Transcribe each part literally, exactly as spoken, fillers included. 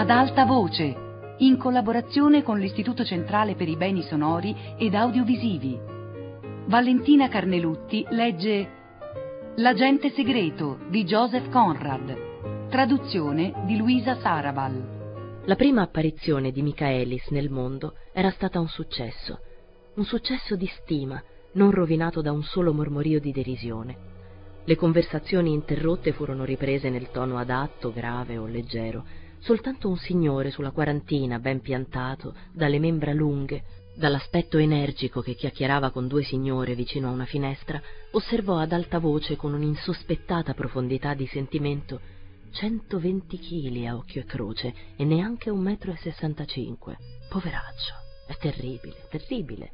Ad alta voce, in collaborazione con l'Istituto Centrale per i Beni Sonori ed Audiovisivi. Valentina Carnelutti legge L'agente segreto di Joseph Conrad, traduzione di Luisa Sarabal. La prima apparizione di Michaelis nel mondo era stata un successo, un successo di stima, non rovinato da un solo mormorio di derisione. Le conversazioni interrotte furono riprese nel tono adatto, grave o leggero. Soltanto un signore sulla quarantina, ben piantato, dalle membra lunghe, dall'aspetto energico che chiacchierava con due signore vicino a una finestra, osservò ad alta voce con un'insospettata profondità di sentimento: centoventi chili a occhio e croce e neanche un metro e sessantacinque. Poveraccio, è terribile, terribile.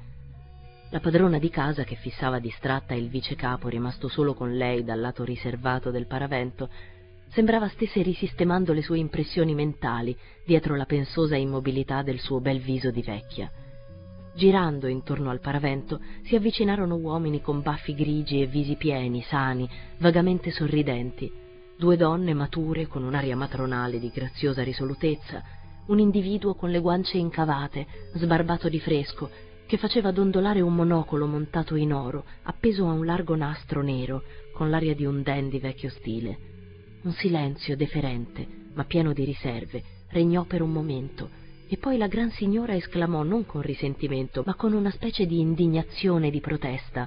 La padrona di casa, che fissava distratta il vicecapo rimasto solo con lei dal lato riservato del paravento, sembrava stesse risistemando le sue impressioni mentali dietro la pensosa immobilità del suo bel viso di vecchia. Girando intorno al paravento si avvicinarono uomini con baffi grigi e visi pieni, sani, vagamente sorridenti, due donne mature con un'aria matronale di graziosa risolutezza, un individuo con le guance incavate, sbarbato di fresco, che faceva dondolare un monocolo montato in oro, appeso a un largo nastro nero, con l'aria di un dandy vecchio stile. Un silenzio deferente, ma pieno di riserve, regnò per un momento, e poi la gran signora esclamò non con risentimento, ma con una specie di indignazione e di protesta: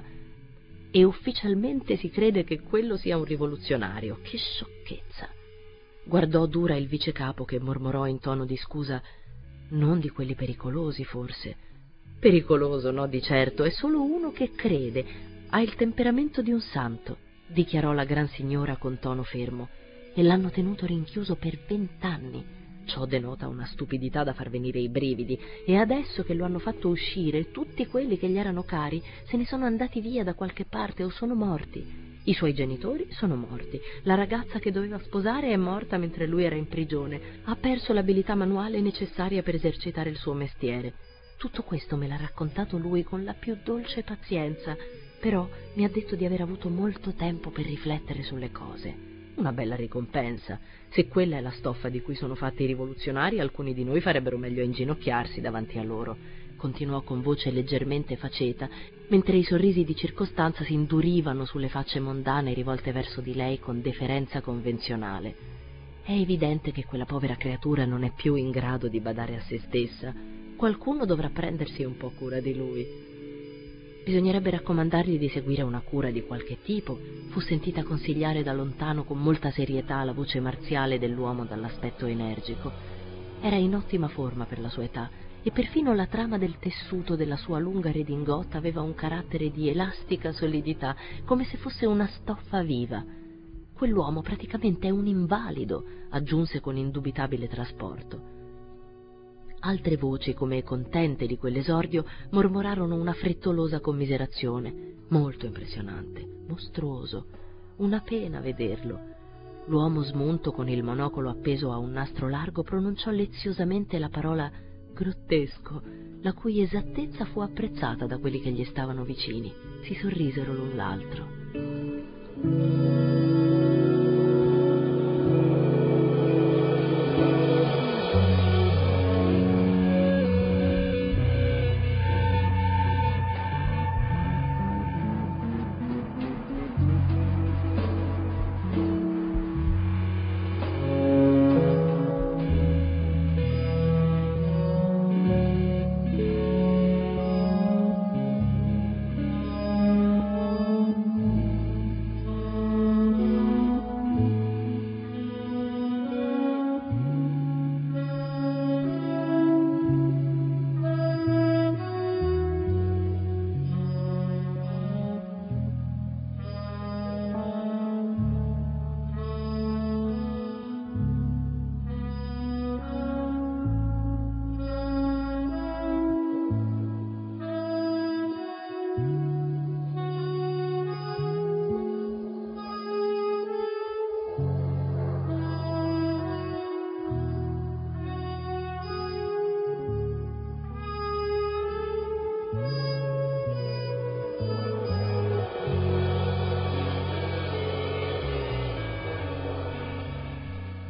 «E ufficialmente si crede che quello sia un rivoluzionario? Che sciocchezza!» Guardò dura il vicecapo, che mormorò in tono di scusa: «Non di quelli pericolosi, forse?» «Pericoloso, no, di certo, è solo uno che crede, ha il temperamento di un santo», dichiarò la gran signora con tono fermo, «e l'hanno tenuto rinchiuso per vent'anni. Ciò denota una stupidità da far venire i brividi, e adesso che lo hanno fatto uscire, tutti quelli che gli erano cari se ne sono andati via da qualche parte o sono morti. I suoi genitori sono morti, la ragazza che doveva sposare è morta mentre lui era in prigione, ha perso l'abilità manuale necessaria per esercitare il suo mestiere. Tutto questo me l'ha raccontato lui con la più dolce pazienza, però mi ha detto di aver avuto molto tempo per riflettere sulle cose. Una bella ricompensa. Se quella è la stoffa di cui sono fatti i rivoluzionari, alcuni di noi farebbero meglio a inginocchiarsi davanti a loro», continuò con voce leggermente faceta, mentre i sorrisi di circostanza si indurivano sulle facce mondane rivolte verso di lei con deferenza convenzionale. «È evidente che quella povera creatura non è più in grado di badare a se stessa. Qualcuno dovrà prendersi un po' cura di lui. Bisognerebbe raccomandargli di seguire una cura di qualche tipo», fu sentita consigliare da lontano con molta serietà la voce marziale dell'uomo dall'aspetto energico. Era in ottima forma per la sua età, e perfino la trama del tessuto della sua lunga redingotta aveva un carattere di elastica solidità, come se fosse una stoffa viva. «Quell'uomo praticamente è un invalido», aggiunse con indubitabile trasporto. Altre voci, come contente di quell'esordio, mormorarono una frettolosa commiserazione. «Molto impressionante, mostruoso, una pena vederlo». L'uomo smunto, con il monocolo appeso a un nastro largo, pronunciò leziosamente la parola «grottesco», la cui esattezza fu apprezzata da quelli che gli stavano vicini. Si sorrisero l'un l'altro.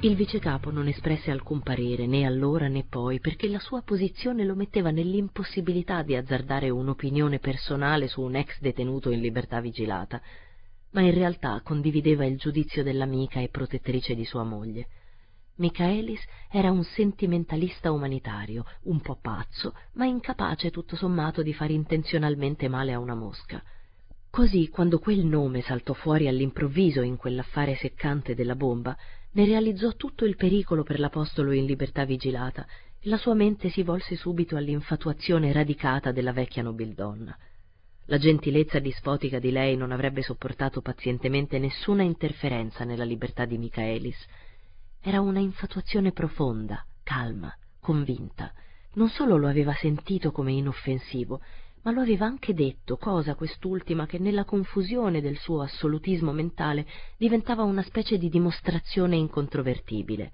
Il vicecapo non espresse alcun parere, né allora né poi, perché la sua posizione lo metteva nell'impossibilità di azzardare un'opinione personale su un ex detenuto in libertà vigilata, ma in realtà condivideva il giudizio dell'amica e protettrice di sua moglie. Michaelis era un sentimentalista umanitario, un po' pazzo, ma incapace tutto sommato di fare intenzionalmente male a una mosca. Così, quando quel nome saltò fuori all'improvviso in quell'affare seccante della bomba, ne realizzò tutto il pericolo per l'apostolo in libertà vigilata e la sua mente si volse subito all'infatuazione radicata della vecchia nobildonna. La gentilezza dispotica di lei non avrebbe sopportato pazientemente nessuna interferenza nella libertà di Michaelis. Era una infatuazione profonda, calma, convinta. Non solo lo aveva sentito come inoffensivo, ma lo aveva anche detto, cosa quest'ultima che nella confusione del suo assolutismo mentale diventava una specie di dimostrazione incontrovertibile.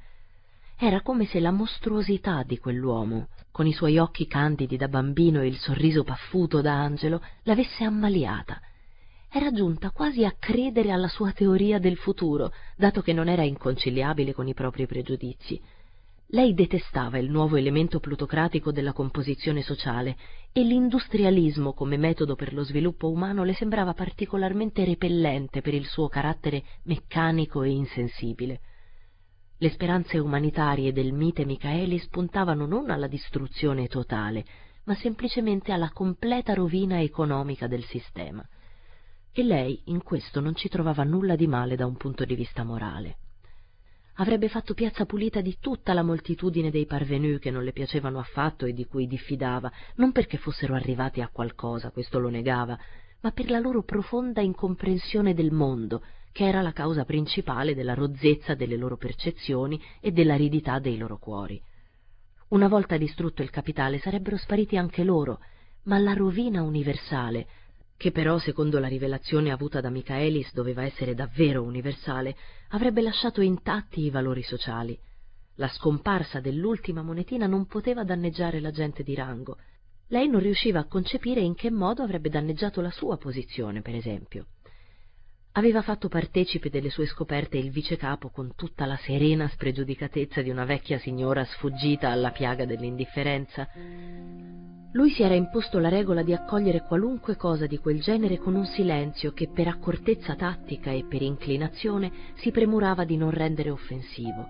Era come se la mostruosità di quell'uomo, con i suoi occhi candidi da bambino e il sorriso paffuto da angelo, l'avesse ammaliata. Era giunta quasi a credere alla sua teoria del futuro, dato che non era inconciliabile con i propri pregiudizi. Lei detestava il nuovo elemento plutocratico della composizione sociale e l'industrialismo come metodo per lo sviluppo umano le sembrava particolarmente repellente per il suo carattere meccanico e insensibile. Le speranze umanitarie del mite Michaelis puntavano non alla distruzione totale, ma semplicemente alla completa rovina economica del sistema. E lei in questo non ci trovava nulla di male da un punto di vista morale. Avrebbe fatto piazza pulita di tutta la moltitudine dei parvenus che non le piacevano affatto e di cui diffidava, non perché fossero arrivati a qualcosa, questo lo negava, ma per la loro profonda incomprensione del mondo, che era la causa principale della rozzezza delle loro percezioni e dell'aridità dei loro cuori. Una volta distrutto il capitale sarebbero spariti anche loro, ma la rovina universale, che però secondo la rivelazione avuta da Michaelis doveva essere davvero universale, avrebbe lasciato intatti i valori sociali. La scomparsa dell'ultima monetina non poteva danneggiare la gente di rango. Lei non riusciva a concepire in che modo avrebbe danneggiato la sua posizione, per esempio. Aveva fatto partecipe delle sue scoperte il vicecapo con tutta la serena spregiudicatezza di una vecchia signora sfuggita alla piaga dell'indifferenza. Lui si era imposto la regola di accogliere qualunque cosa di quel genere con un silenzio che per accortezza tattica e per inclinazione si premurava di non rendere offensivo.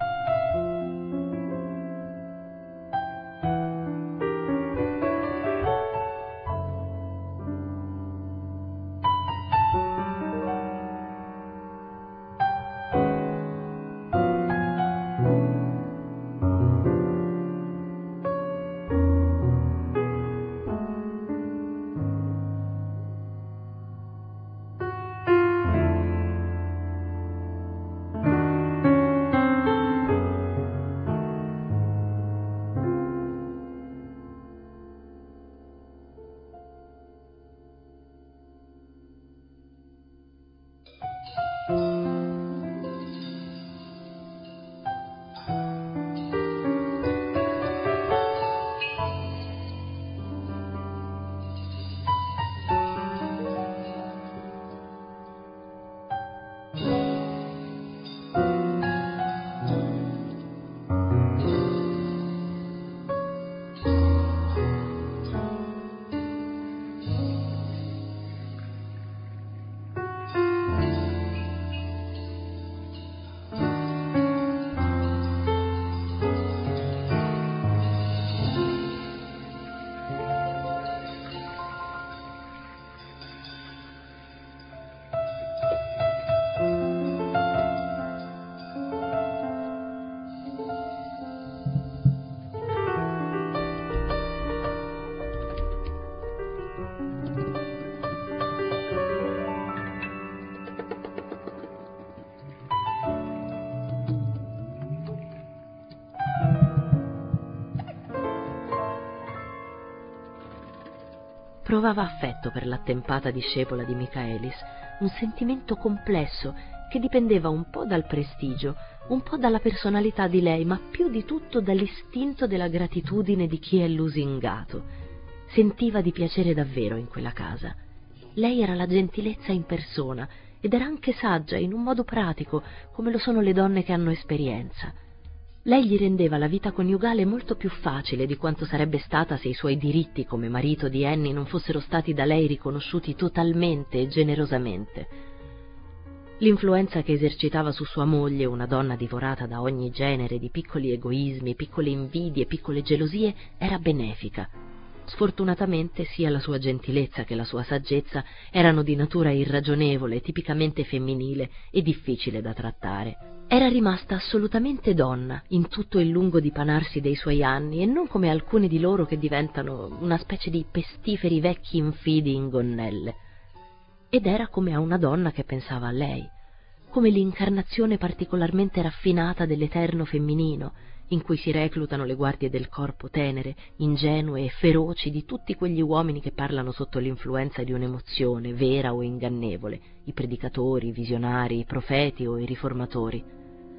Provava affetto per l'attempata discepola di Michaelis, un sentimento complesso che dipendeva un po' dal prestigio, un po' dalla personalità di lei, ma più di tutto dall'istinto della gratitudine di chi è lusingato. Sentiva di piacere davvero in quella casa. Lei era la gentilezza in persona ed era anche saggia in un modo pratico, come lo sono le donne che hanno esperienza. Lei gli rendeva la vita coniugale molto più facile di quanto sarebbe stata se i suoi diritti come marito di Annie non fossero stati da lei riconosciuti totalmente e generosamente. L'influenza che esercitava su sua moglie, una donna divorata da ogni genere di piccoli egoismi, piccole invidie, piccole gelosie, era benefica. Sfortunatamente sia la sua gentilezza che la sua saggezza erano di natura irragionevole, tipicamente femminile e difficile da trattare. Era rimasta assolutamente donna in tutto il lungo dipanarsi dei suoi anni e non come alcune di loro che diventano una specie di pestiferi vecchi infidi in gonnelle. Ed era come a una donna che pensava a lei, come l'incarnazione particolarmente raffinata dell'eterno femminino, in cui si reclutano le guardie del corpo tenere, ingenue e feroci di tutti quegli uomini che parlano sotto l'influenza di un'emozione, vera o ingannevole, i predicatori, i visionari, i profeti o i riformatori.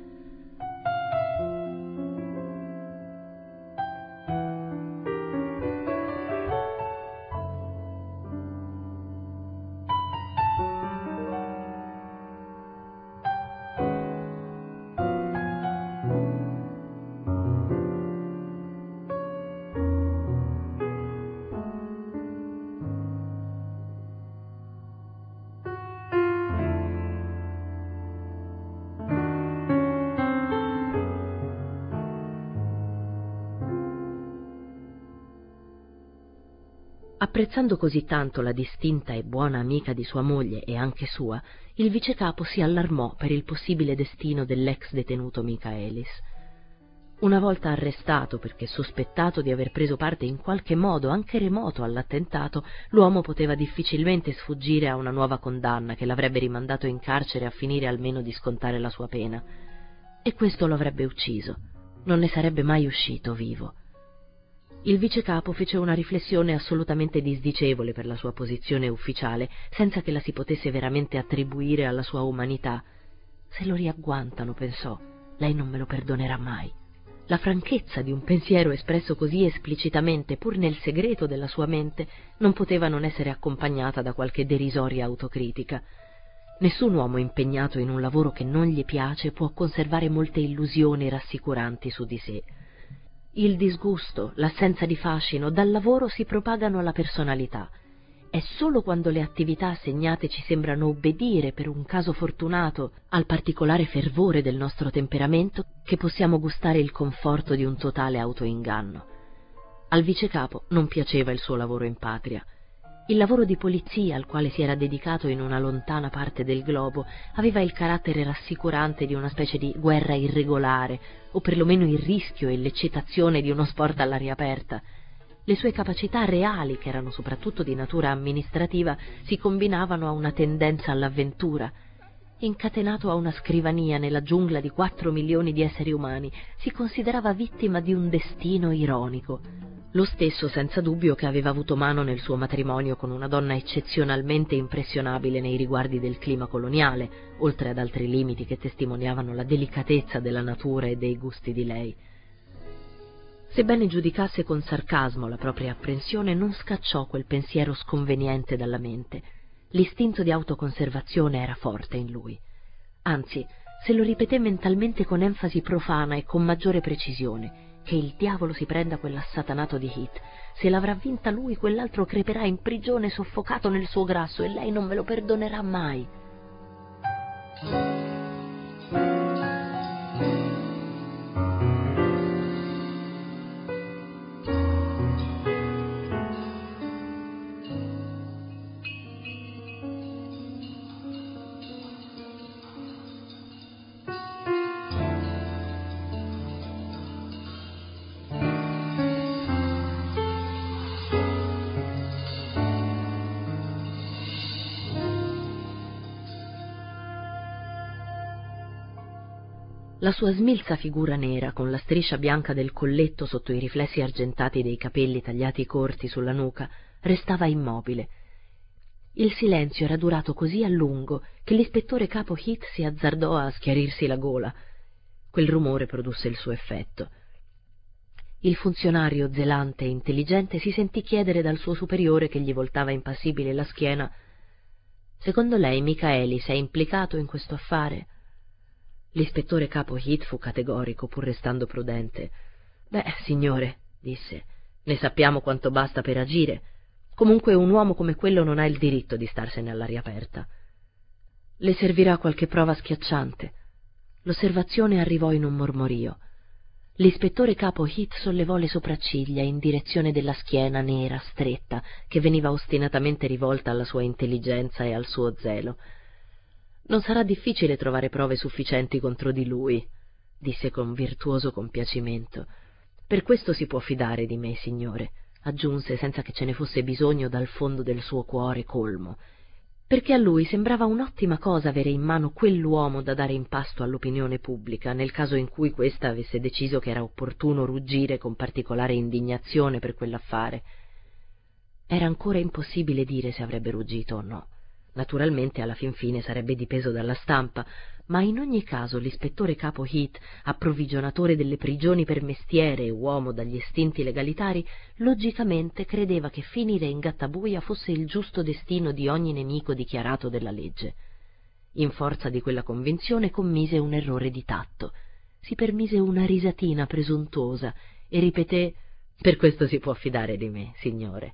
Apprezzando così tanto la distinta e buona amica di sua moglie e anche sua, il vicecapo si allarmò per il possibile destino dell'ex detenuto Michaelis. Una volta arrestato perché sospettato di aver preso parte in qualche modo anche remoto all'attentato, l'uomo poteva difficilmente sfuggire a una nuova condanna che l'avrebbe rimandato in carcere a finire almeno di scontare la sua pena. E questo lo avrebbe ucciso. Non ne sarebbe mai uscito vivo. Il vicecapo fece una riflessione assolutamente disdicevole per la sua posizione ufficiale, senza che la si potesse veramente attribuire alla sua umanità. Se lo riagguantano, pensò, lei non me lo perdonerà mai. La franchezza di un pensiero espresso così esplicitamente, pur nel segreto della sua mente, non poteva non essere accompagnata da qualche derisoria autocritica. Nessun uomo impegnato in un lavoro che non gli piace può conservare molte illusioni rassicuranti su di sé. Il disgusto, l'assenza di fascino dal lavoro si propagano alla personalità. È solo quando le attività assegnate ci sembrano obbedire, per un caso fortunato, al particolare fervore del nostro temperamento che possiamo gustare il conforto di un totale autoinganno. Al vicecapo non piaceva il suo lavoro in patria. Il lavoro di polizia al quale si era dedicato in una lontana parte del globo aveva il carattere rassicurante di una specie di guerra irregolare, o perlomeno il rischio e l'eccitazione di uno sport all'aria aperta. Le sue capacità reali, che erano soprattutto di natura amministrativa, si combinavano a una tendenza all'avventura. Incatenato a una scrivania nella giungla di quattro milioni di esseri umani, si considerava vittima di un destino ironico. Lo stesso, senza dubbio, che aveva avuto mano nel suo matrimonio con una donna eccezionalmente impressionabile nei riguardi del clima coloniale, oltre ad altri limiti che testimoniavano la delicatezza della natura e dei gusti di lei. Sebbene giudicasse con sarcasmo la propria apprensione, non scacciò quel pensiero sconveniente dalla mente. L'istinto di autoconservazione era forte in lui. Anzi, se lo ripeté mentalmente con enfasi profana e con maggiore precisione. Che il diavolo si prenda quell'assatanato di Heath. Se l'avrà vinta lui, quell'altro creperà in prigione soffocato nel suo grasso e lei non me lo perdonerà mai. La sua smilza figura nera, con la striscia bianca del colletto sotto i riflessi argentati dei capelli tagliati corti sulla nuca, restava immobile. Il silenzio era durato così a lungo che l'ispettore capo Heath si azzardò a schiarirsi la gola. Quel rumore produsse il suo effetto. Il funzionario zelante e intelligente si sentì chiedere dal suo superiore, che gli voltava impassibile la schiena: «Secondo lei Michaelis è implicato in questo affare?» L'ispettore capo Heath fu categorico, pur restando prudente. «Beh, signore», disse, «ne sappiamo quanto basta per agire. Comunque un uomo come quello non ha il diritto di starsene all'aria aperta. Le servirà qualche prova schiacciante». L'osservazione arrivò in un mormorio. L'ispettore capo Heath sollevò le sopracciglia in direzione della schiena nera, stretta, che veniva ostinatamente rivolta alla sua intelligenza e al suo zelo. «Non sarà difficile trovare prove sufficienti contro di lui», disse con virtuoso compiacimento. «Per questo si può fidare di me, signore», aggiunse senza che ce ne fosse bisogno dal fondo del suo cuore colmo, perché a lui sembrava un'ottima cosa avere in mano quell'uomo da dare in pasto all'opinione pubblica, nel caso in cui questa avesse deciso che era opportuno ruggire con particolare indignazione per quell'affare. Era ancora impossibile dire se avrebbe ruggito o no. Naturalmente alla fin fine sarebbe dipeso dalla stampa, ma in ogni caso l'ispettore capo Heath, approvvigionatore delle prigioni per mestiere e uomo dagli istinti legalitari, logicamente credeva che finire in gattabuia fosse il giusto destino di ogni nemico dichiarato della legge. In forza di quella convinzione commise un errore di tatto. Si permise una risatina presuntuosa e ripeté: «Per questo si può fidare di me, signore».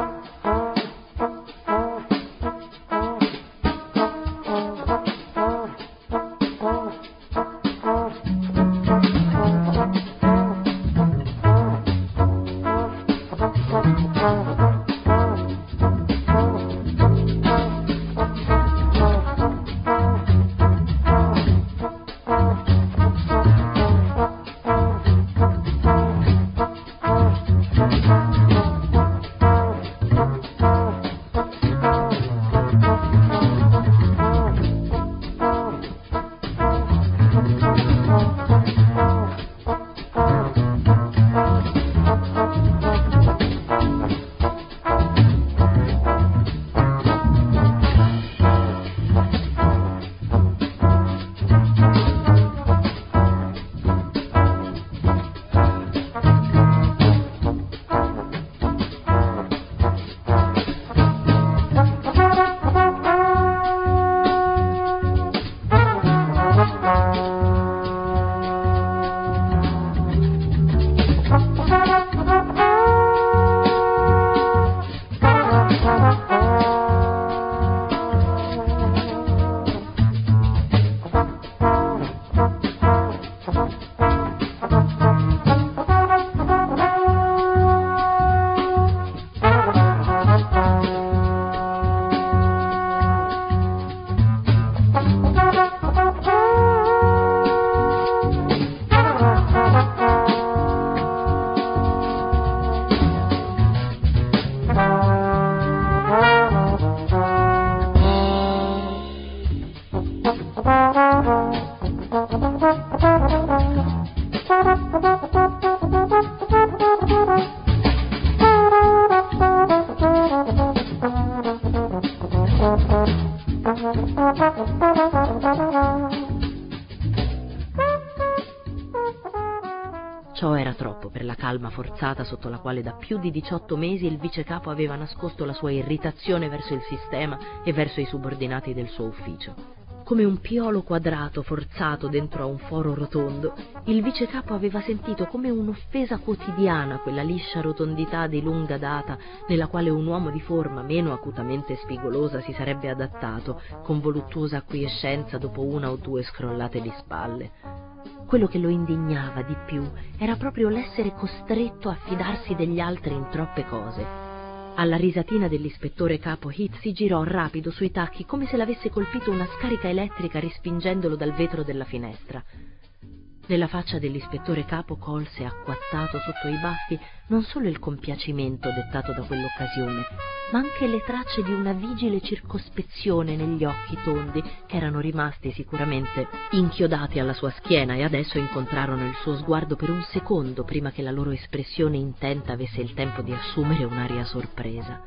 Ciò era troppo per la calma forzata sotto la quale da più di diciotto mesi il vicecapo aveva nascosto la sua irritazione verso il sistema e verso i subordinati del suo ufficio. Come un piolo quadrato forzato dentro a un foro rotondo, il vicecapo aveva sentito come un'offesa quotidiana quella liscia rotondità di lunga data nella quale un uomo di forma meno acutamente spigolosa si sarebbe adattato con voluttuosa acquiescenza dopo una o due scrollate di spalle. Quello che lo indignava di più era proprio l'essere costretto a fidarsi degli altri in troppe cose. Alla risatina dell'ispettore capo Heath si girò rapido sui tacchi come se l'avesse colpito una scarica elettrica respingendolo dal vetro della finestra. Nella faccia dell'ispettore capo colse acquattato sotto i baffi non solo il compiacimento dettato da quell'occasione, ma anche le tracce di una vigile circospezione negli occhi tondi che erano rimasti sicuramente inchiodati alla sua schiena e adesso incontrarono il suo sguardo per un secondo prima che la loro espressione intenta avesse il tempo di assumere un'aria sorpresa.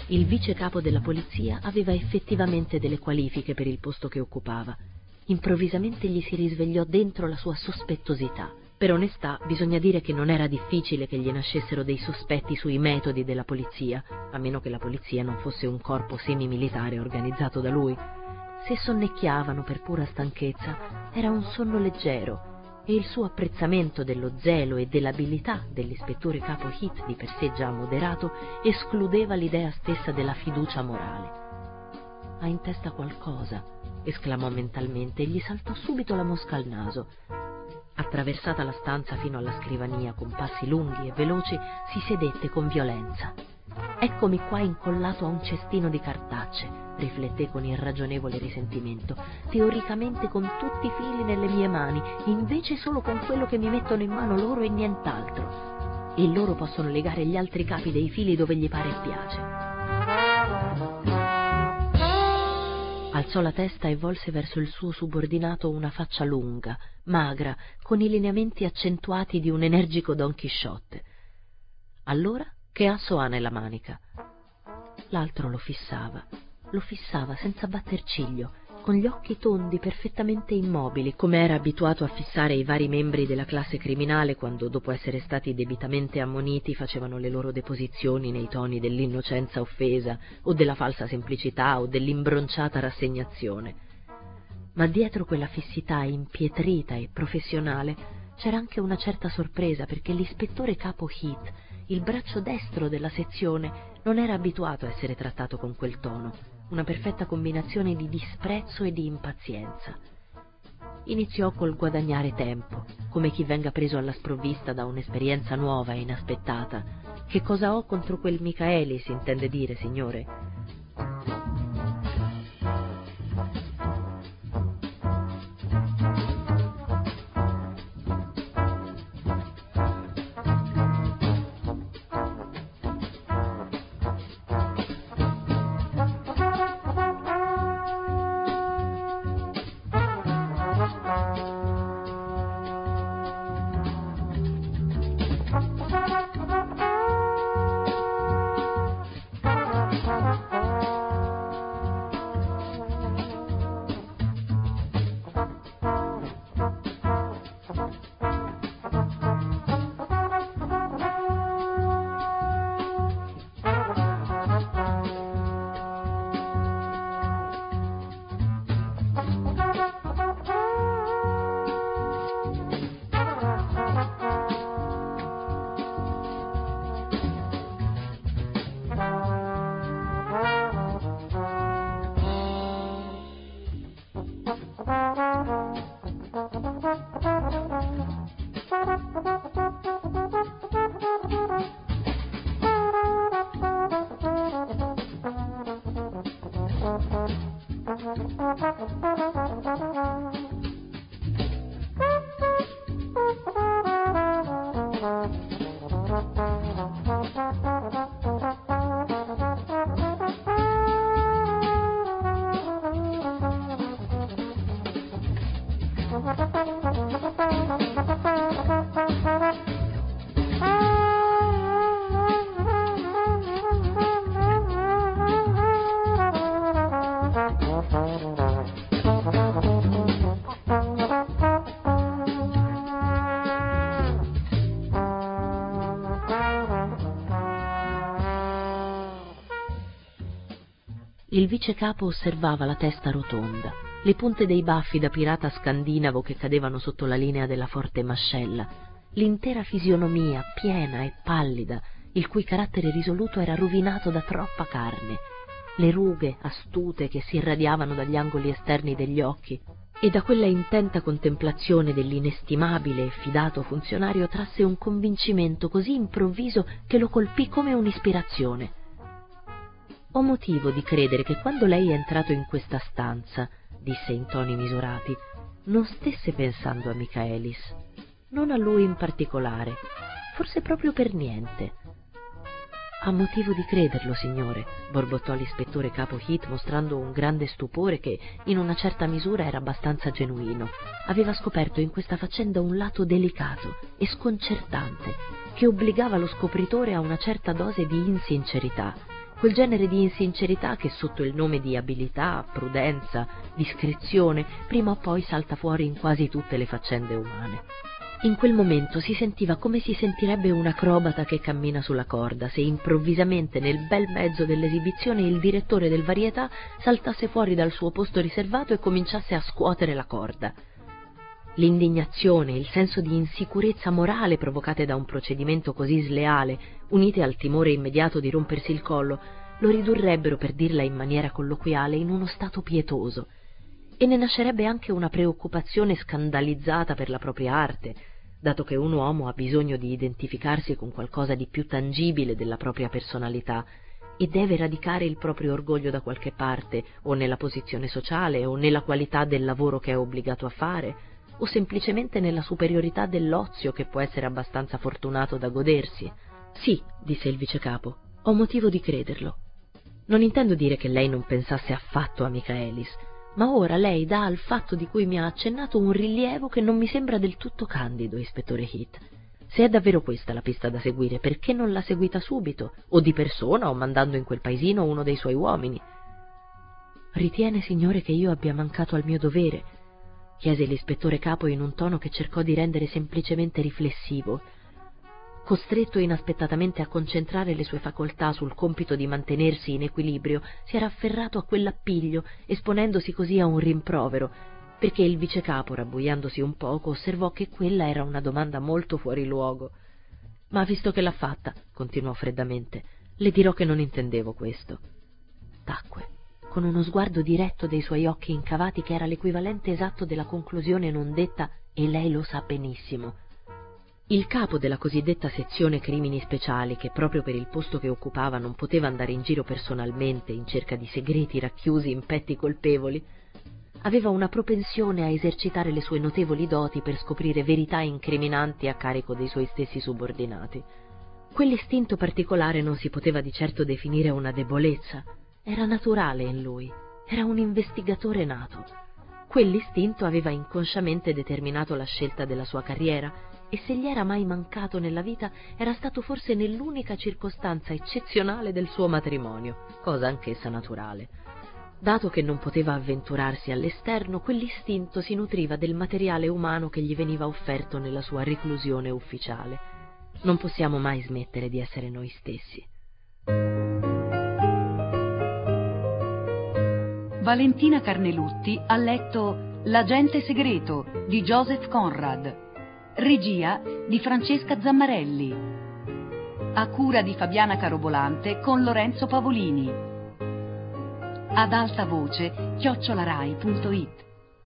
Il vice capo della polizia aveva effettivamente delle qualifiche per il posto che occupava. Improvvisamente gli si risvegliò dentro la sua sospettosità. Per onestà bisogna dire che non era difficile che gli nascessero dei sospetti sui metodi della polizia, a meno che la polizia non fosse un corpo semimilitare organizzato da lui. Se sonnecchiavano per pura stanchezza, era un sonno leggero, e il suo apprezzamento dello zelo e dell'abilità dell'ispettore capo Heath, di per sé già moderato, escludeva l'idea stessa della fiducia morale. «Ha in testa qualcosa», esclamò mentalmente e gli saltò subito la mosca al naso. Attraversata la stanza fino alla scrivania con passi lunghi e veloci, si sedette con violenza. «Eccomi qua incollato a un cestino di cartacce», rifletté con irragionevole risentimento, «teoricamente con tutti i fili nelle mie mani, invece solo con quello che mi mettono in mano loro e nient'altro. E loro possono legare gli altri capi dei fili dove gli pare e piace». Alzò la testa e volse verso il suo subordinato una faccia lunga, magra, con i lineamenti accentuati di un energico Don Chisciotte. «Allora, che asso ha nella manica?» L'altro lo fissava, lo fissava senza batter ciglio, con gli occhi tondi perfettamente immobili, come era abituato a fissare i vari membri della classe criminale quando, dopo essere stati debitamente ammoniti, facevano le loro deposizioni nei toni dell'innocenza offesa, o della falsa semplicità, o dell'imbronciata rassegnazione. Ma dietro quella fissità impietrita e professionale c'era anche una certa sorpresa, perché l'ispettore capo Heath, il braccio destro della sezione, non era abituato a essere trattato con quel tono, una perfetta combinazione di disprezzo e di impazienza. Iniziò col guadagnare tempo, come chi venga preso alla sprovvista da un'esperienza nuova e inaspettata. «Che cosa ho contro quel Michaelis, intende dire, signore?» Il vicecapo osservava la testa rotonda, le punte dei baffi da pirata scandinavo che cadevano sotto la linea della forte mascella, l'intera fisionomia piena e pallida, il cui carattere risoluto era rovinato da troppa carne, le rughe astute che si irradiavano dagli angoli esterni degli occhi, e da quella intenta contemplazione dell'inestimabile e fidato funzionario trasse un convincimento così improvviso che lo colpì come un'ispirazione. «Ho motivo di credere che quando lei è entrato in questa stanza», disse in toni misurati, «non stesse pensando a Michaelis, non a lui in particolare, forse proprio per niente». «Ha motivo di crederlo, signore», borbottò l'ispettore capo Heath, mostrando un grande stupore che, in una certa misura, era abbastanza genuino. Aveva scoperto in questa faccenda un lato delicato e sconcertante, che obbligava lo scopritore a una certa dose di insincerità, quel genere di insincerità che sotto il nome di abilità, prudenza, discrezione, prima o poi salta fuori in quasi tutte le faccende umane. In quel momento si sentiva come si sentirebbe un acrobata che cammina sulla corda se improvvisamente nel bel mezzo dell'esibizione il direttore del varietà saltasse fuori dal suo posto riservato e cominciasse a scuotere la corda. L'indignazione, il senso di insicurezza morale provocate da un procedimento così sleale, unite al timore immediato di rompersi il collo, lo ridurrebbero, per dirla in maniera colloquiale, in uno stato pietoso. E ne nascerebbe anche una preoccupazione scandalizzata per la propria arte, dato che un uomo ha bisogno di identificarsi con qualcosa di più tangibile della propria personalità e deve radicare il proprio orgoglio da qualche parte, o nella posizione sociale, o nella qualità del lavoro che è obbligato a fare, o semplicemente nella superiorità dell'ozio che può essere abbastanza fortunato da godersi. Sì, disse il vicecapo, ho motivo di crederlo. Non intendo dire che lei non pensasse affatto a Michaelis, ma ora lei dà al fatto di cui mi ha accennato un rilievo che non mi sembra del tutto candido, ispettore Heath. Se è davvero questa la pista da seguire, perché non l'ha seguita subito, o di persona, o mandando in quel paesino uno dei suoi uomini? Ritiene, signore, che io abbia mancato al mio dovere? Chiese l'ispettore capo in un tono che cercò di rendere semplicemente riflessivo. Costretto inaspettatamente a concentrare le sue facoltà sul compito di mantenersi in equilibrio, si era afferrato a quell'appiglio, esponendosi così a un rimprovero, perché il vicecapo, rabbuiandosi un poco, osservò che quella era una domanda molto fuori luogo. Ma visto che l'ha fatta, continuò freddamente, le dirò che non intendevo questo. Tacque, con uno sguardo diretto dei suoi occhi incavati che era l'equivalente esatto della conclusione non detta «e lei lo sa benissimo». Il capo della cosiddetta sezione crimini speciali, che proprio per il posto che occupava non poteva andare in giro personalmente in cerca di segreti racchiusi in petti colpevoli, aveva una propensione a esercitare le sue notevoli doti per scoprire verità incriminanti a carico dei suoi stessi subordinati. Quell'istinto particolare non si poteva di certo definire una debolezza, era naturale in lui, era un investigatore nato. Quell'istinto aveva inconsciamente determinato la scelta della sua carriera, e se gli era mai mancato nella vita era stato forse nell'unica circostanza eccezionale del suo matrimonio, cosa anch'essa naturale. Dato che non poteva avventurarsi all'esterno, quell'istinto si nutriva del materiale umano che gli veniva offerto nella sua reclusione ufficiale. Non possiamo mai smettere di essere noi stessi. Valentina Carnelutti ha letto L'agente segreto di Joseph Conrad, regia di Francesca Zammarelli, a cura di Fabiana Carobolante con Lorenzo Pavolini, ad alta voce chiocciolarai punto it.